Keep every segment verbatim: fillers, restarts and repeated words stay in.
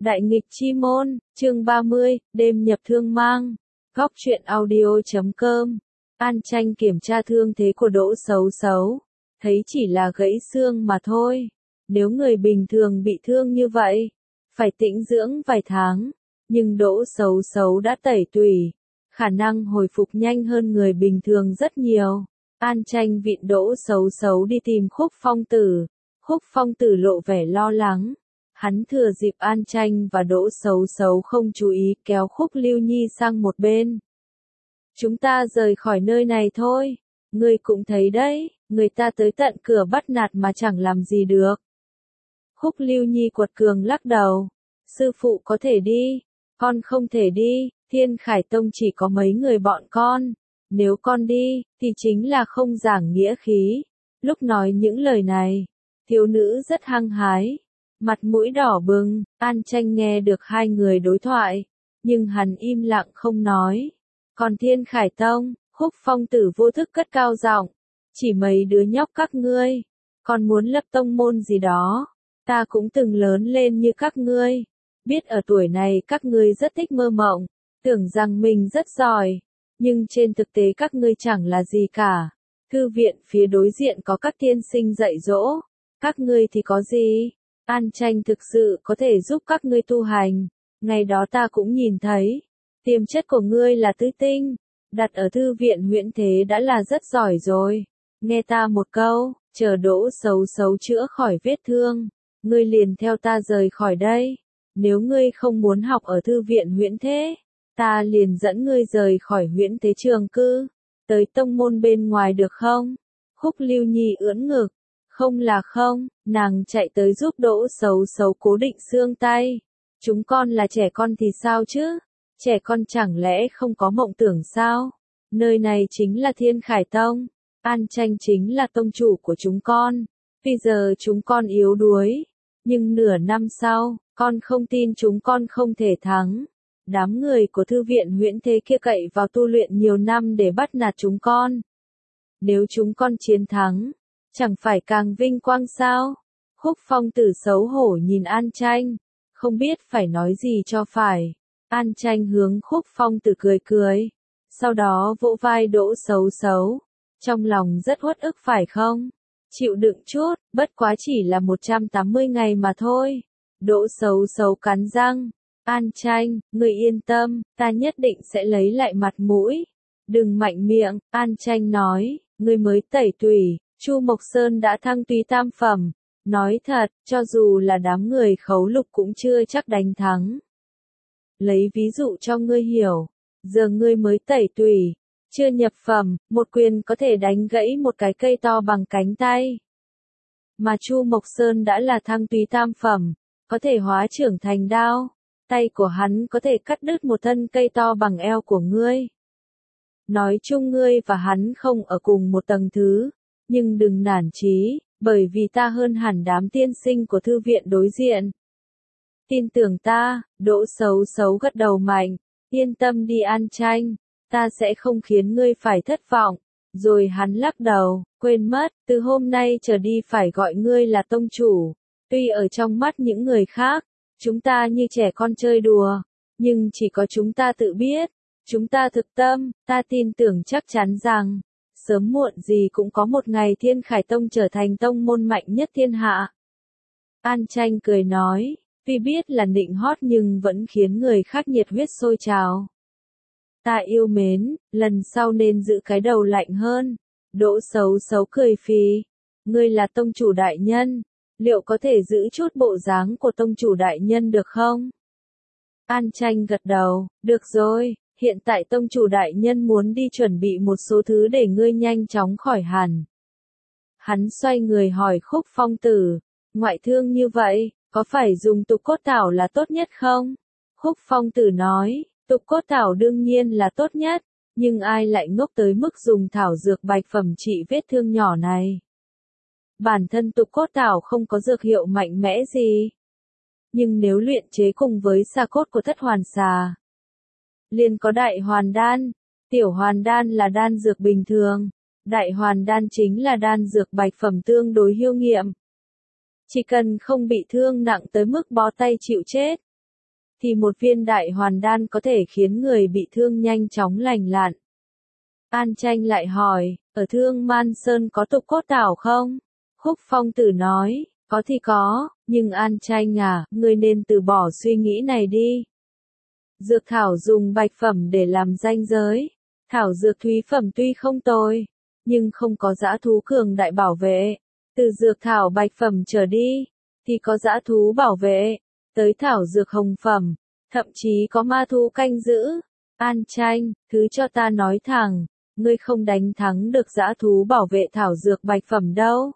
Đại nghịch chi môn, chương ba mươi, đêm nhập thương mang. Góc truyện audio chấm com. An Tranh kiểm tra thương thế của Đỗ Xấu Xấu, thấy chỉ là gãy xương mà thôi. Nếu người bình thường bị thương như vậy, phải tĩnh dưỡng vài tháng, nhưng Đỗ Xấu Xấu đã tẩy tủy, khả năng hồi phục nhanh hơn người bình thường rất nhiều. An Tranh vịn Đỗ Xấu Xấu đi tìm Khúc Phong Tử. Khúc Phong Tử lộ vẻ lo lắng. Hắn thừa dịp An Tranh và Đỗ Xấu Xấu không chú ý kéo Khúc Lưu Nhi sang một bên. Chúng ta rời khỏi nơi này thôi. Ngươi cũng thấy đấy, người ta tới tận cửa bắt nạt mà chẳng làm gì được. Khúc Lưu Nhi quật cường lắc đầu. Sư phụ có thể đi, con không thể đi, Thiên Khải Tông chỉ có mấy người bọn con. Nếu con đi, thì chính là không giảng nghĩa khí. Lúc nói những lời này, thiếu nữ rất hăng hái. Mặt mũi đỏ bừng, An Tranh nghe được hai người đối thoại, nhưng hắn im lặng không nói. Còn Thiên Khải Tông, Khúc Phong Tử vô thức cất cao giọng, chỉ mấy đứa nhóc các ngươi, còn muốn lập tông môn gì đó, ta cũng từng lớn lên như các ngươi, biết ở tuổi này các ngươi rất thích mơ mộng, tưởng rằng mình rất giỏi, nhưng trên thực tế các ngươi chẳng là gì cả. Thư viện phía đối diện có các tiên sinh dạy dỗ, các ngươi thì có gì? An Tranh thực sự có thể giúp các ngươi tu hành, ngày đó ta cũng nhìn thấy, tiềm chất của ngươi là tứ tinh, đặt ở thư viện Huyễn Thế đã là rất giỏi rồi. Nghe ta một câu, chờ Đỗ Xấu Xấu chữa khỏi vết thương, ngươi liền theo ta rời khỏi đây. Nếu ngươi không muốn học ở thư viện Huyễn Thế, ta liền dẫn ngươi rời khỏi Huyễn Thế trường cư, tới tông môn bên ngoài được không? Khúc Lưu Nhi ưỡn ngực. Không là không, nàng chạy tới giúp Đỗ Xấu Xấu cố định xương tay. Chúng con là trẻ con thì sao chứ? Trẻ con chẳng lẽ không có mộng tưởng sao? Nơi này chính là Thiên Khải Tông. An Tranh chính là tông chủ của chúng con. Bây giờ chúng con yếu đuối. Nhưng nửa năm sau, con không tin chúng con không thể thắng. Đám người của thư viện Huyễn Thế kia cậy vào tu luyện nhiều năm để bắt nạt chúng con. Nếu chúng con chiến thắng, chẳng phải càng vinh quang sao? Khúc Phong Tử xấu hổ nhìn An Tranh, không biết phải nói gì cho phải. An Tranh hướng Khúc Phong Tử cười cười, sau đó vỗ vai Đỗ Xấu Xấu. Trong lòng rất uất ức phải không? Chịu đựng chút, bất quá chỉ là một trăm tám mươi ngày mà thôi. Đỗ Xấu Xấu cắn răng. An Tranh, người yên tâm, ta nhất định sẽ lấy lại mặt mũi. Đừng mạnh miệng, An Tranh nói, người mới tẩy tủy. Chu Mộc Sơn đã thăng túy tam phẩm, nói thật, cho dù là đám người Khấu Lục cũng chưa chắc đánh thắng. Lấy ví dụ cho ngươi hiểu, giờ ngươi mới tẩy tủy, chưa nhập phẩm, một quyền có thể đánh gãy một cái cây to bằng cánh tay. Mà Chu Mộc Sơn đã là thăng túy tam phẩm, có thể hóa trưởng thành đao, tay của hắn có thể cắt đứt một thân cây to bằng eo của ngươi. Nói chung ngươi và hắn không ở cùng một tầng thứ. Nhưng đừng nản chí, bởi vì ta hơn hẳn đám tiên sinh của thư viện đối diện. Tin tưởng ta, Đỗ Xấu Xấu gật đầu mạnh, yên tâm đi An Tranh, ta sẽ không khiến ngươi phải thất vọng. Rồi hắn lắc đầu, quên mất, từ hôm nay trở đi phải gọi ngươi là tông chủ. Tuy ở trong mắt những người khác, chúng ta như trẻ con chơi đùa, nhưng chỉ có chúng ta tự biết, chúng ta thực tâm, ta tin tưởng chắc chắn rằng, sớm muộn gì cũng có một ngày Thiên Khải Tông trở thành tông môn mạnh nhất thiên hạ. An Tranh cười nói, tuy biết là nịnh hót nhưng vẫn khiến người khác nhiệt huyết sôi trào. Ta yêu mến, lần sau nên giữ cái đầu lạnh hơn. Đỗ Xấu Xấu cười phì, ngươi là tông chủ đại nhân, liệu có thể giữ chút bộ dáng của tông chủ đại nhân được không? An Tranh gật đầu, được rồi. Hiện tại tông chủ đại nhân muốn đi chuẩn bị một số thứ để ngươi nhanh chóng khỏi hẳn. Hắn xoay người hỏi Khúc Phong Tử, ngoại thương như vậy, có phải dùng tục cốt thảo là tốt nhất không? Khúc Phong Tử nói, tục cốt thảo đương nhiên là tốt nhất, nhưng ai lại ngốc tới mức dùng thảo dược bạch phẩm trị vết thương nhỏ này? Bản thân tục cốt thảo không có dược hiệu mạnh mẽ gì. Nhưng nếu luyện chế cùng với xà cốt của thất hoàn xà, liền có đại hoàn đan, tiểu hoàn đan là đan dược bình thường, đại hoàn đan chính là đan dược bạch phẩm tương đối hiệu nghiệm. Chỉ cần không bị thương nặng tới mức bó tay chịu chết, thì một viên đại hoàn đan có thể khiến người bị thương nhanh chóng lành lặn. An Tranh lại hỏi, ở Thương Man Sơn có tục cốt thảo không? Khúc Phong Tử nói, có thì có, nhưng An Tranh à, ngươi nên từ bỏ suy nghĩ này đi. Dược thảo dùng bạch phẩm để làm ranh giới. Thảo dược thúy phẩm tuy không tồi, nhưng không có dã thú cường đại bảo vệ. Từ dược thảo bạch phẩm trở đi, thì có dã thú bảo vệ. Tới thảo dược hồng phẩm, thậm chí có ma thú canh giữ. An Tranh, thứ cho ta nói thẳng, ngươi không đánh thắng được dã thú bảo vệ thảo dược bạch phẩm đâu.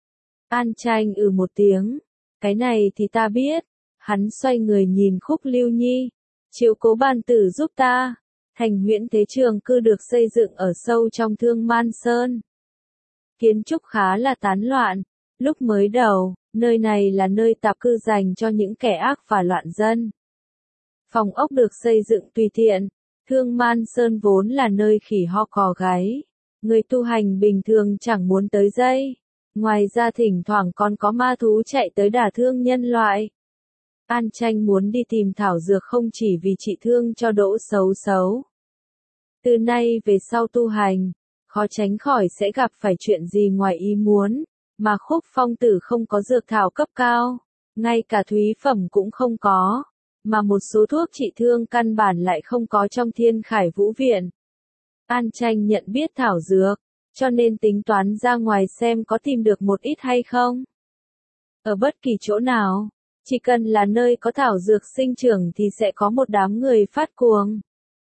An Tranh ừ một tiếng, cái này thì ta biết. Hắn xoay người nhìn Khúc Lưu Nhi, chiếu cố ban tử giúp ta. Thành Huyễn Thế Trường cư được xây dựng ở sâu trong Thương Man Sơn. Kiến trúc khá là tán loạn. Lúc mới đầu, nơi này là nơi tạp cư dành cho những kẻ ác và loạn dân. Phòng ốc được xây dựng tùy tiện. Thương Man Sơn vốn là nơi khỉ ho cò gáy. Người tu hành bình thường chẳng muốn tới đây. Ngoài ra thỉnh thoảng còn có ma thú chạy tới đả thương nhân loại. An Tranh muốn đi tìm thảo dược không chỉ vì trị thương cho Đỗ Xấu Xấu. Từ nay về sau tu hành, khó tránh khỏi sẽ gặp phải chuyện gì ngoài ý muốn, mà Khúc Phong Tử không có dược thảo cấp cao, ngay cả thúy phẩm cũng không có, mà một số thuốc trị thương căn bản lại không có trong Thiên Khải Vũ Viện. An Tranh nhận biết thảo dược, cho nên tính toán ra ngoài xem có tìm được một ít hay không. Ở bất kỳ chỗ nào, chỉ cần là nơi có thảo dược sinh trưởng thì sẽ có một đám người phát cuồng.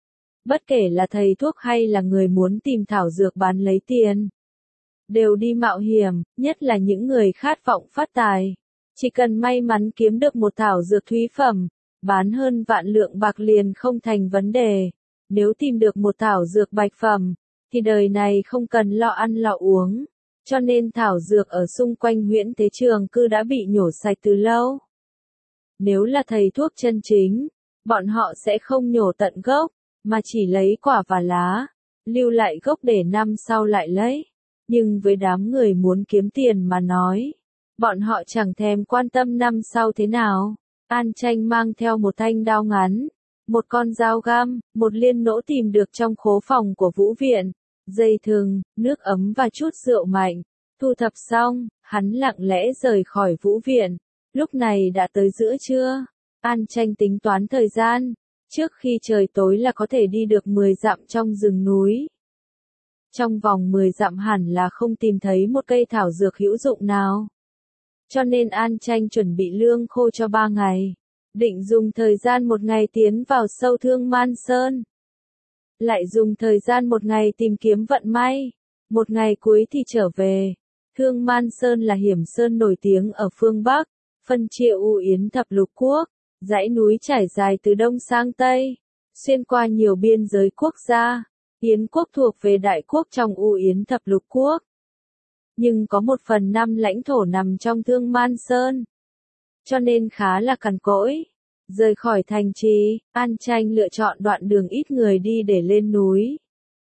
Bất kể là thầy thuốc hay là người muốn tìm thảo dược bán lấy tiền, đều đi mạo hiểm, nhất là những người khát vọng phát tài. Chỉ cần may mắn kiếm được một thảo dược thúy phẩm, bán hơn vạn lượng bạc liền không thành vấn đề. Nếu tìm được một thảo dược bạch phẩm, thì đời này không cần lo ăn lo uống. Cho nên thảo dược ở xung quanh Huyễn Thế Trường cư đã bị nhổ sạch từ lâu. Nếu là thầy thuốc chân chính, bọn họ sẽ không nhổ tận gốc, mà chỉ lấy quả và lá, lưu lại gốc để năm sau lại lấy. Nhưng với đám người muốn kiếm tiền mà nói, bọn họ chẳng thèm quan tâm năm sau thế nào. An Tranh mang theo một thanh đao ngắn, một con dao găm, một liên nỗ tìm được trong khố phòng của Vũ Viện, dây thừng, nước ấm và chút rượu mạnh. Thu thập xong, hắn lặng lẽ rời khỏi Vũ Viện. Lúc này đã tới giữa trưa. An Tranh tính toán thời gian, trước khi trời tối là có thể đi được mười dặm trong rừng núi. Trong vòng mười dặm hẳn là không tìm thấy một cây thảo dược hữu dụng nào. Cho nên An Tranh chuẩn bị lương khô cho ba ngày. Định dùng thời gian một ngày tiến vào sâu Thương Man Sơn. Lại dùng thời gian một ngày tìm kiếm vận may. Một ngày cuối thì trở về. Thương Man Sơn là hiểm sơn nổi tiếng ở phương Bắc, phân chia U Yến thập lục quốc. Dãy núi trải dài từ đông sang tây, xuyên qua nhiều biên giới quốc gia. Yến quốc thuộc về đại quốc trong U Yến thập lục quốc. Nhưng có một phần năm lãnh thổ nằm trong Thương Man Sơn. Cho nên khá là cằn cỗi. Rời khỏi thành trì, An Tranh lựa chọn đoạn đường ít người đi để lên núi.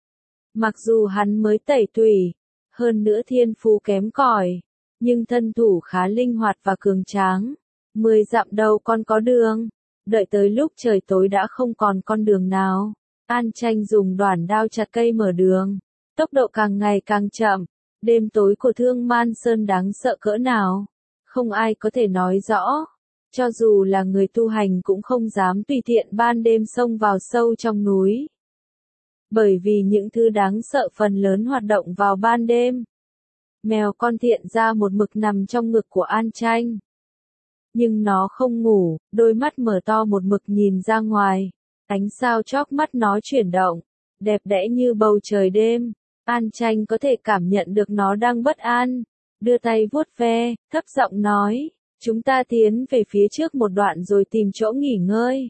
Mặc dù hắn mới tẩy tủy, hơn nữa thiên phú kém cỏi, nhưng thân thủ khá linh hoạt và cường tráng. Mười dặm đầu còn có đường, đợi tới lúc trời tối đã không còn con đường nào. An Tranh dùng đoản đao chặt cây mở đường, tốc độ càng ngày càng chậm. Đêm tối của Thương Man Sơn đáng sợ cỡ nào, không ai có thể nói rõ. Cho dù là người tu hành cũng không dám tùy tiện ban đêm xông vào sâu trong núi. Bởi vì những thứ đáng sợ phần lớn hoạt động vào ban đêm. Mèo con thiện ra một mực nằm trong ngực của An Tranh. Nhưng nó không ngủ, đôi mắt mở to một mực nhìn ra ngoài. Ánh sao chóp mắt nó chuyển động, đẹp đẽ như bầu trời đêm. An Tranh có thể cảm nhận được nó đang bất an. Đưa tay vuốt ve, thấp giọng nói, chúng ta tiến về phía trước một đoạn rồi tìm chỗ nghỉ ngơi.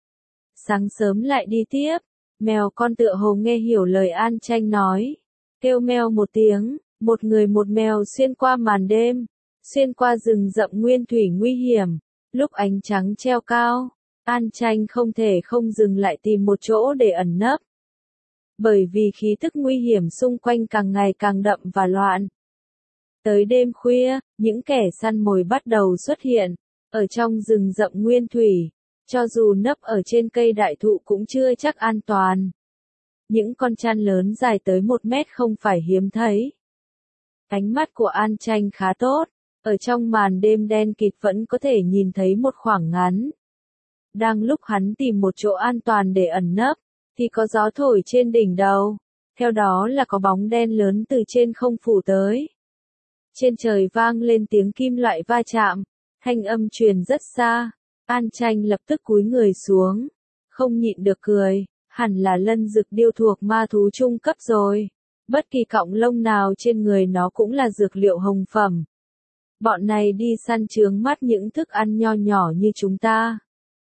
Sáng sớm lại đi tiếp. Mèo con tựa hồ nghe hiểu lời An Tranh nói. Kêu meo một tiếng, một người một mèo xuyên qua màn đêm. Xuyên qua rừng rậm nguyên thủy nguy hiểm, lúc ánh trắng treo cao, An Tranh không thể không dừng lại tìm một chỗ để ẩn nấp. Bởi vì khí tức nguy hiểm xung quanh càng ngày càng đậm và loạn. Tới đêm khuya, những kẻ săn mồi bắt đầu xuất hiện, ở trong rừng rậm nguyên thủy, Cho dù nấp ở trên cây đại thụ cũng chưa chắc an toàn. Những con chăn lớn dài tới một mét không phải hiếm thấy. Ánh mắt của An Tranh khá tốt, ở trong màn đêm đen kịt vẫn có thể nhìn thấy một khoảng ngắn. Đang lúc hắn tìm một chỗ an toàn để ẩn nấp, thì có gió thổi trên đỉnh đầu, theo đó là có bóng đen lớn từ trên không phủ tới. Trên trời vang lên tiếng kim loại va chạm, thanh âm truyền rất xa, An Tranh lập tức cúi người xuống, không nhịn được cười, hẳn là lân dực điêu thuộc ma thú trung cấp rồi. Bất kỳ cọng lông nào trên người nó cũng là dược liệu hồng phẩm. Bọn này đi săn chướng mắt những thức ăn nho nhỏ như chúng ta.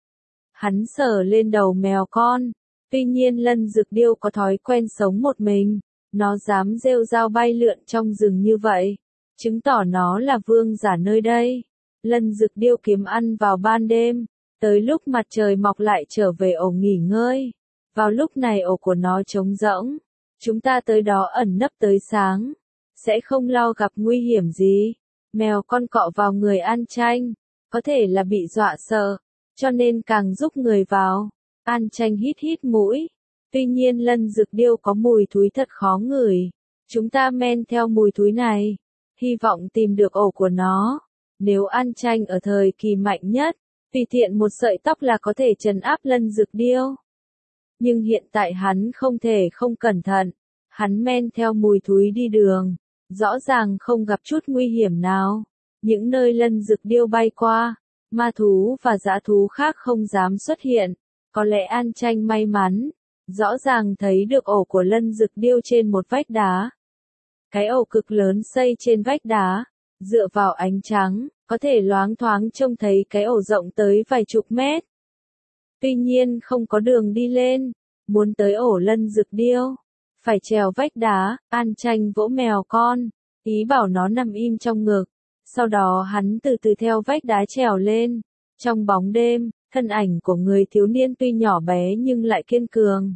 Hắn sờ lên đầu mèo con, tuy nhiên lân dực điêu có thói quen sống một mình, nó dám rêu rao bay lượn trong rừng như vậy, chứng tỏ nó là vương giả nơi đây. Lân dực điêu kiếm ăn vào ban đêm, tới lúc mặt trời mọc lại trở về ổ nghỉ ngơi. Vào lúc này ổ của nó trống rỗng. Chúng ta tới đó ẩn nấp tới sáng, sẽ không lo gặp nguy hiểm gì. Mèo con cọ vào người An Tranh, có thể là bị dọa sợ, cho nên càng giúp người vào. An Tranh hít hít mũi, tuy nhiên lân dực điêu có mùi thúi thật khó ngửi. Chúng ta men theo mùi thúi này, hy vọng tìm được ổ của nó. Nếu An Tranh ở thời kỳ mạnh nhất, tùy tiện một sợi tóc là có thể trấn áp lân dực điêu. Nhưng hiện tại hắn không thể không cẩn thận, hắn men theo mùi thúi đi đường, rõ ràng không gặp chút nguy hiểm nào. Những nơi lân dực điêu bay qua, ma thú và dã thú khác không dám xuất hiện, có lẽ An Tranh may mắn, rõ ràng thấy được ổ của lân dực điêu trên một vách đá. Cái ổ cực lớn xây trên vách đá, dựa vào ánh trắng, có thể loáng thoáng trông thấy cái ổ rộng tới vài chục mét. Tuy nhiên không có đường đi lên, muốn tới ổ lân dực điêu, phải trèo vách đá. An Tranh vỗ mèo con, ý bảo nó nằm im trong ngực, sau đó hắn từ từ theo vách đá trèo lên. Trong bóng đêm, thân ảnh của người thiếu niên tuy nhỏ bé nhưng lại kiên cường.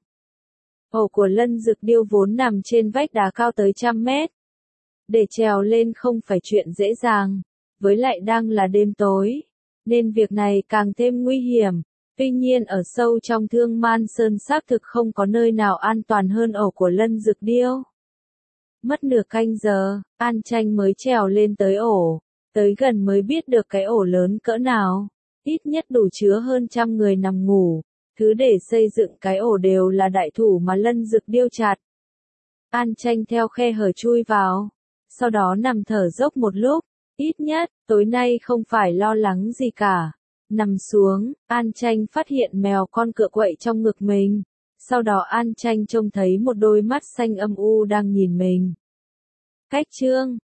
Ổ của lân dực điêu vốn nằm trên vách đá cao tới trăm mét. Để trèo lên không phải chuyện dễ dàng, với lại đang là đêm tối, nên việc này càng thêm nguy hiểm. Tuy nhiên ở sâu trong Thương Man Sơn xác thực không có nơi nào an toàn hơn ổ của lân dực điêu. Mất nửa canh giờ, An Tranh mới trèo lên tới ổ, tới gần mới biết được cái ổ lớn cỡ nào, ít nhất đủ chứa hơn trăm người nằm ngủ, thứ để xây dựng cái ổ đều là đại thủ mà lân dực điêu chặt. An Tranh theo khe hở chui vào, sau đó nằm thở dốc một lúc, ít nhất, tối nay không phải lo lắng gì cả. Nằm xuống, An Tranh phát hiện mèo con cựa quậy trong ngực mình. Sau đó An Tranh trông thấy một đôi mắt xanh âm u đang nhìn mình. Cách chương